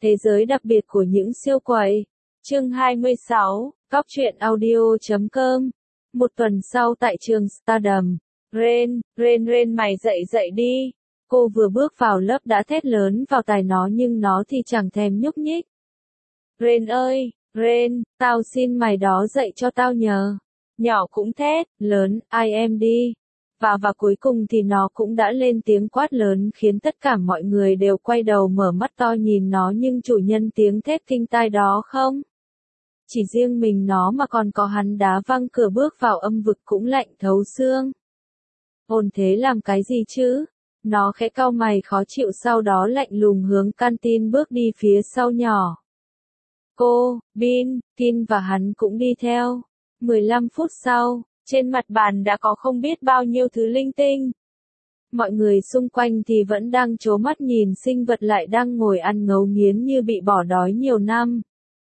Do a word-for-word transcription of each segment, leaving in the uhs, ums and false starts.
Thế giới đặc biệt của những siêu quậy. Chương hai mươi sáu, Cóc truyện audio chấm com. Một tuần sau tại trường Stardom, Ren, Ren Ren mày dậy dậy đi. Cô vừa bước vào lớp đã thét lớn vào tai nó nhưng nó thì chẳng thèm nhúc nhích. Ren ơi, Ren, tao xin mày đó dậy cho tao nhờ. Nhỏ cũng thét, lớn, ai em đi. Và và cuối cùng thì nó cũng đã lên tiếng quát lớn khiến tất cả mọi người đều quay đầu mở mắt to nhìn nó nhưng chủ nhân tiếng thét kinh tai đó không. Chỉ riêng mình nó mà còn có hắn đá văng cửa bước vào âm vực cũng lạnh thấu xương. Ồn thế làm cái gì chứ? Nó khẽ cau mày khó chịu sau đó lạnh lùng hướng canteen bước đi phía sau nhỏ. Cô, Bin, Tin và hắn cũng đi theo. mười lăm phút sau, trên mặt bàn đã có không biết bao nhiêu thứ linh tinh. Mọi người xung quanh thì vẫn đang trố mắt nhìn sinh vật lại đang ngồi ăn ngấu nghiến như bị bỏ đói nhiều năm.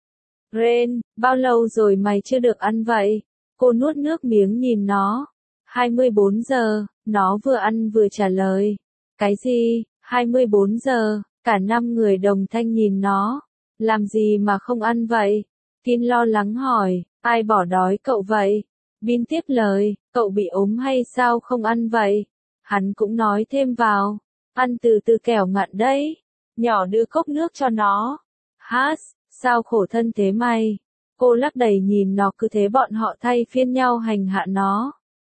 Ren, bao lâu rồi mày chưa được ăn vậy? Cô nuốt nước miếng nhìn nó. hai mươi bốn giờ, nó vừa ăn vừa trả lời. Cái gì? hai mươi bốn giờ, cả năm người đồng thanh nhìn nó. Làm gì mà không ăn vậy? Tin lo lắng hỏi, ai bỏ đói cậu vậy? Bin tiếp lời, cậu bị ốm hay sao không ăn vậy? Hắn cũng nói thêm vào, ăn từ từ kẻo ngặn đấy. Nhỏ đưa cốc nước cho nó. Hát, sao khổ thân thế mày? Cô lắc đầy nhìn nó cứ thế bọn họ thay phiên nhau hành hạ nó.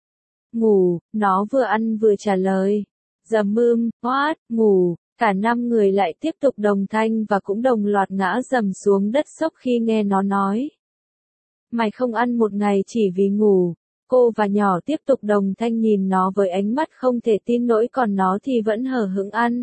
Ngủ, nó vừa ăn vừa trả lời. Dầm mưm, what, ngủ, cả năm người lại tiếp tục đồng thanh và cũng đồng loạt ngã dầm xuống đất sốc khi nghe nó nói. Mày không ăn một ngày chỉ vì ngủ. Cô và nhỏ tiếp tục đồng thanh nhìn nó với ánh mắt không thể tin nổi còn nó thì vẫn hờ hững ăn.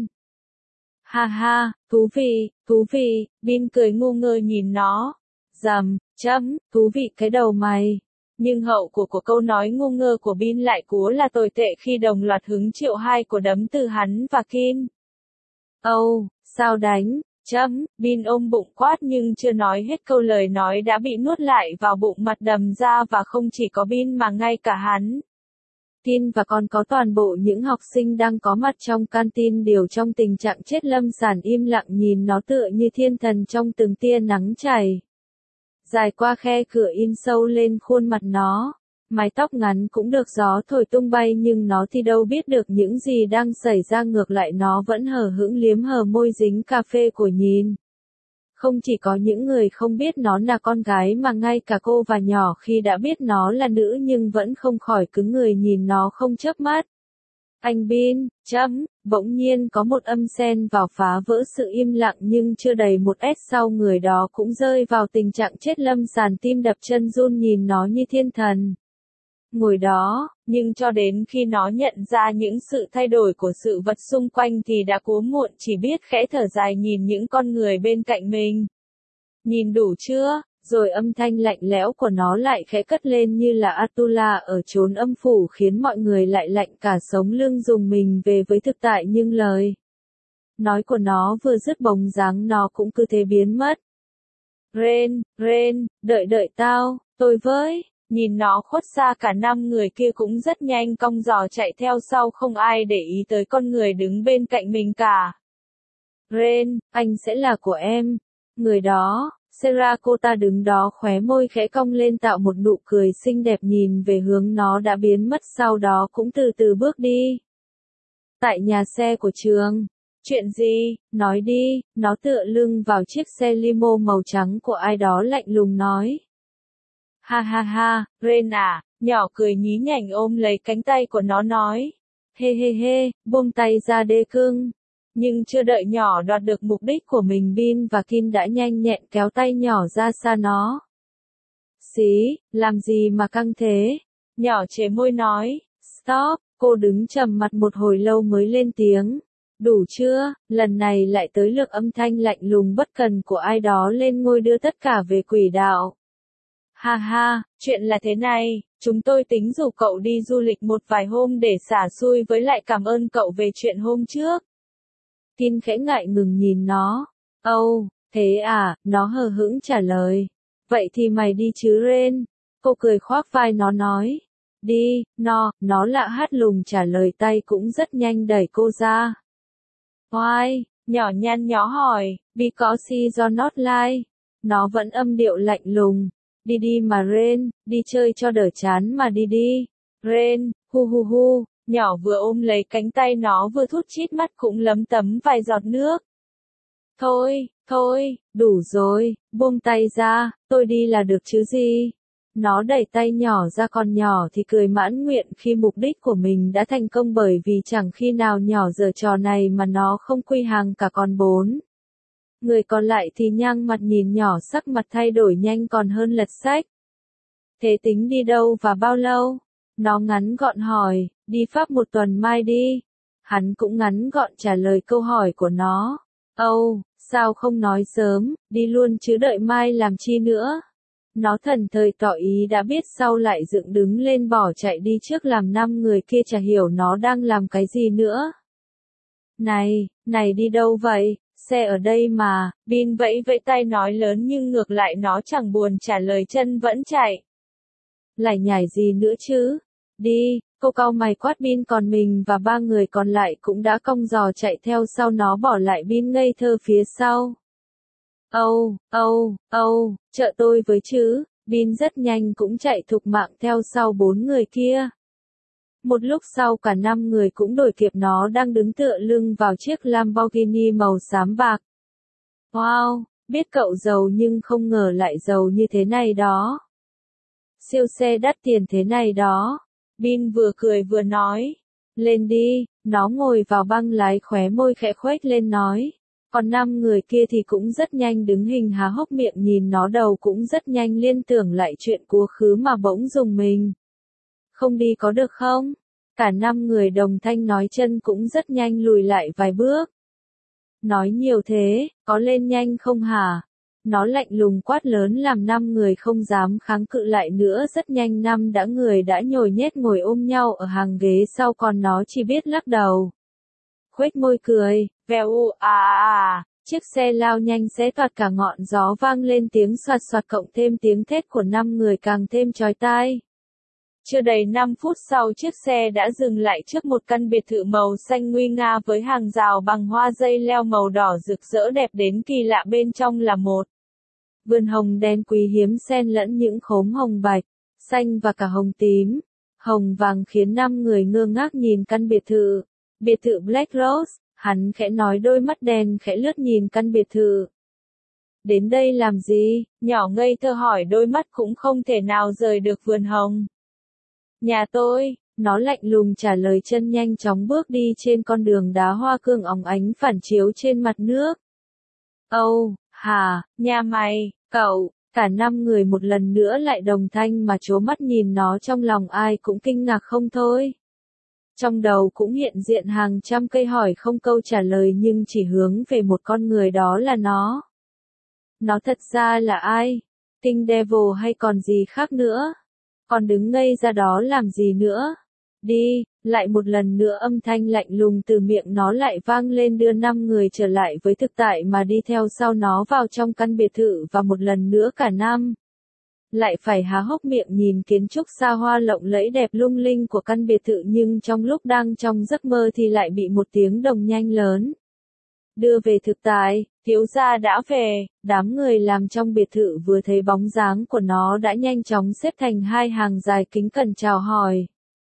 Ha ha, thú vị, thú vị, Bin cười ngu ngơ nhìn nó. Dầm, chấm, thú vị cái đầu mày. Nhưng hậu của của câu nói ngu ngơ của Bin lại cúa là tồi tệ khi đồng loạt hứng chịu hai của đấm từ hắn và Kin. Âu, oh, sao đánh? Chấm, Bin ôm bụng quát nhưng chưa nói hết câu lời nói đã bị nuốt lại vào bụng mặt đầm ra và không chỉ có Bin mà ngay cả hắn. Tin và còn có toàn bộ những học sinh đang có mặt trong canteen đều trong tình trạng chết lâm sàn im lặng nhìn nó tựa như thiên thần trong từng tia nắng chảy. Dài qua khe cửa in sâu lên khuôn mặt nó. Mái tóc ngắn cũng được gió thổi tung bay nhưng nó thì đâu biết được những gì đang xảy ra ngược lại nó vẫn hờ hững liếm hờ môi dính cà phê của nhìn. Không chỉ có những người không biết nó là con gái mà ngay cả cô và nhỏ khi đã biết nó là nữ nhưng vẫn không khỏi cứng người nhìn nó không chớp mắt. Anh Bin, chấm, bỗng nhiên có một âm sen vào phá vỡ sự im lặng nhưng chưa đầy một s sau người đó cũng rơi vào tình trạng chết lâm sàn tim đập chân run nhìn nó như thiên thần. Ngồi đó, nhưng cho đến khi nó nhận ra những sự thay đổi của sự vật xung quanh thì đã cố muộn chỉ biết khẽ thở dài nhìn những con người bên cạnh mình. Nhìn đủ chưa? Rồi âm thanh lạnh lẽo của nó lại khẽ cất lên như là Atula ở chốn âm phủ khiến mọi người lại lạnh cả sống lưng dùng mình về với thực tại nhưng lời nói của nó vừa dứt bóng dáng nó cũng cứ thế biến mất. Ren, Ren, đợi đợi tao, tôi với. Nhìn nó khuất xa cả năm người kia cũng rất nhanh cong giò chạy theo sau không ai để ý tới con người đứng bên cạnh mình cả. Ren, anh sẽ là của em. Người đó, Serakota đứng đó khóe môi khẽ cong lên tạo một nụ cười xinh đẹp nhìn về hướng nó đã biến mất sau đó cũng từ từ bước đi. Tại nhà xe của trường. Chuyện gì? Nói đi, nó tựa lưng vào chiếc xe limo màu trắng của ai đó lạnh lùng nói. Ha ha ha, Ren à, nhỏ cười nhí nhảnh ôm lấy cánh tay của nó nói. Hê hê hê, buông tay ra đê cưng. Nhưng chưa đợi nhỏ đoạt được mục đích của mình Bin và Kin đã nhanh nhẹn kéo tay nhỏ ra xa nó. Xí, làm gì mà căng thế? Nhỏ chế môi nói. Stop, cô đứng trầm mặt một hồi lâu mới lên tiếng. Đủ chưa, lần này lại tới lượt âm thanh lạnh lùng bất cần của ai đó lên ngôi đưa tất cả về quỷ đạo. Ha ha, chuyện là thế này, chúng tôi tính rủ cậu đi du lịch một vài hôm để xả xui với lại cảm ơn cậu về chuyện hôm trước. Tin khẽ ngại ngừng nhìn nó. Âu, oh, thế à, nó hờ hững trả lời. Vậy thì mày đi chứ Ren. Cô cười khoác vai nó nói. Đi, no, nó lạ hát lùng trả lời tay cũng rất nhanh đẩy cô ra. Oai, Nhỏ nhăn nhó hỏi, because you're not like. Nó vẫn âm điệu lạnh lùng. Đi đi mà Ren, đi chơi cho đỡ chán mà đi đi. Ren, hu hu hu, nhỏ vừa ôm lấy cánh tay nó vừa thút chít mắt cũng lấm tấm vài giọt nước. Thôi, thôi, đủ rồi, buông tay ra, tôi đi là được chứ gì. Nó đẩy tay nhỏ ra, còn nhỏ thì cười mãn nguyện khi mục đích của mình đã thành công, bởi vì chẳng khi nào nhỏ giở trò này mà nó không quy hàng cả con bốn. Người còn lại thì nhang mặt nhìn nhỏ, sắc mặt thay đổi nhanh còn hơn lật sách. Thế tính đi đâu và bao lâu? Nó ngắn gọn hỏi, đi Pháp một tuần mai đi. Hắn cũng ngắn gọn trả lời câu hỏi của nó. Âu, oh, sao không nói sớm, đi luôn chứ đợi mai làm chi nữa. Nó thần thời tỏ ý đã biết, sau lại dựng đứng lên bỏ chạy đi trước, làm năm người kia chả hiểu nó đang làm cái gì nữa. Này, này đi đâu vậy? Xe ở đây mà. Bin vẫy vẫy tay nói lớn, nhưng ngược lại nó chẳng buồn trả lời, chân vẫn chạy. Lại nhảy gì nữa chứ? Đi, cô cau mày quát Bin, còn mình và ba người còn lại cũng đã cong giò chạy theo sau nó, bỏ lại Bin ngây thơ phía sau. Âu, âu, âu, trợ tôi với chứ. Bin rất nhanh cũng chạy thục mạng theo sau bốn người kia. Một lúc sau cả năm người cũng đuổi kịp nó, đang đứng tựa lưng vào chiếc Lamborghini màu xám bạc. Wow, biết cậu giàu nhưng không ngờ lại giàu như thế này đó. Siêu xe đắt tiền thế này đó. Bin vừa cười vừa nói. Lên đi, nó ngồi vào băng lái, khóe môi khẽ khuếch lên nói. Còn năm người kia thì cũng rất nhanh đứng hình há hốc miệng nhìn nó, đầu cũng rất nhanh liên tưởng lại chuyện quá khứ mà bỗng rùng mình. Không đi có được không? Cả năm người đồng thanh nói, chân cũng rất nhanh lùi lại vài bước. Nói nhiều thế, có lên nhanh không hả? Nó lạnh lùng quát lớn làm năm người không dám kháng cự lại nữa. Rất nhanh năm đã người đã nhồi nhét ngồi ôm nhau ở hàng ghế sau, còn nó chỉ biết lắc đầu. Khuếch môi cười, vèo u à à à, chiếc xe lao nhanh xé toạc cả ngọn gió, vang lên tiếng soạt soạt, cộng thêm tiếng thét của năm người càng thêm chói tai. Chưa đầy năm phút sau, chiếc xe đã dừng lại trước một căn biệt thự màu xanh nguy nga với hàng rào bằng hoa dây leo màu đỏ rực rỡ đẹp đến kỳ lạ. Bên trong là một vườn hồng đen quý hiếm, xen lẫn những khóm hồng bạch, xanh và cả hồng tím, hồng vàng, khiến năm người ngơ ngác nhìn căn biệt thự. Biệt thự Black Rose, hắn khẽ nói, đôi mắt đen khẽ lướt nhìn căn biệt thự. Đến đây làm gì? Nhỏ ngây thơ hỏi, đôi mắt cũng không thể nào rời được vườn hồng. Nhà tôi, nó lạnh lùng trả lời, chân nhanh chóng bước đi trên con đường đá hoa cương óng ánh phản chiếu trên mặt nước. Âu, oh, hà, nhà mày, cậu, cả năm người một lần nữa lại đồng thanh mà trố mắt nhìn nó, trong lòng ai cũng kinh ngạc không thôi. Trong đầu cũng hiện diện hàng trăm cây hỏi không câu trả lời, nhưng chỉ hướng về một con người, đó là nó. Nó thật ra là ai? King Devil hay còn gì khác nữa? Còn đứng ngây ra đó làm gì nữa? Đi, lại một lần nữa âm thanh lạnh lùng từ miệng nó lại vang lên, đưa năm người trở lại với thực tại mà đi theo sau nó vào trong căn biệt thự, và một lần nữa cả năm lại phải há hốc miệng nhìn kiến trúc xa hoa lộng lẫy đẹp lung linh của căn biệt thự, nhưng trong lúc đang trong giấc mơ thì lại bị một tiếng đồng nhanh lớn đưa về thực tại. Thiếu gia đã về. Đám người làm trong biệt thự vừa thấy bóng dáng của nó đã nhanh chóng xếp thành hai hàng dài, kính cẩn chào hỏi.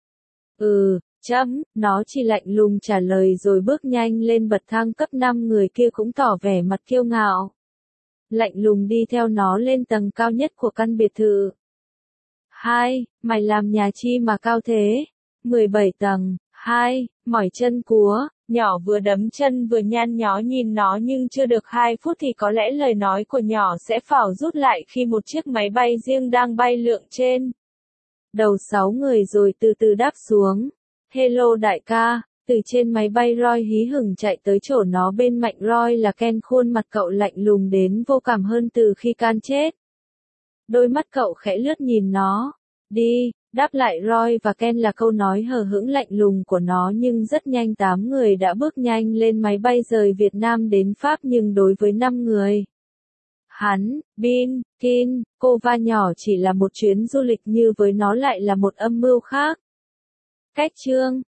Ừ, chấm, nó chỉ lạnh lùng trả lời rồi bước nhanh lên bậc thang cấp. Năm người kia cũng tỏ vẻ mặt kiêu ngạo, lạnh lùng đi theo nó lên tầng cao nhất của căn biệt thự. Hai, mày làm nhà chi mà cao thế? mười bảy tầng. Hai, mỏi chân cúa. Nhỏ vừa đấm chân vừa nhăn nhó nhìn nó, nhưng chưa được hai phút thì có lẽ lời nói của nhỏ sẽ phảo rút lại khi một chiếc máy bay riêng đang bay lượn trên đầu sáu người rồi từ từ đáp xuống. Hello đại ca. Từ trên máy bay Roy hí hửng chạy tới chỗ nó bên cạnh. Roy là Ken, khuôn mặt cậu lạnh lùng đến vô cảm hơn từ khi Can chết. Đôi mắt cậu khẽ lướt nhìn nó. Đi, đáp lại Roy và Ken là câu nói hờ hững lạnh lùng của nó, nhưng rất nhanh tám người đã bước nhanh lên máy bay rời Việt Nam đến Pháp. Nhưng đối với năm người, hắn, Bin, Kin, cô và nhỏ chỉ là một chuyến du lịch, như với nó lại là một âm mưu khác. Cách chương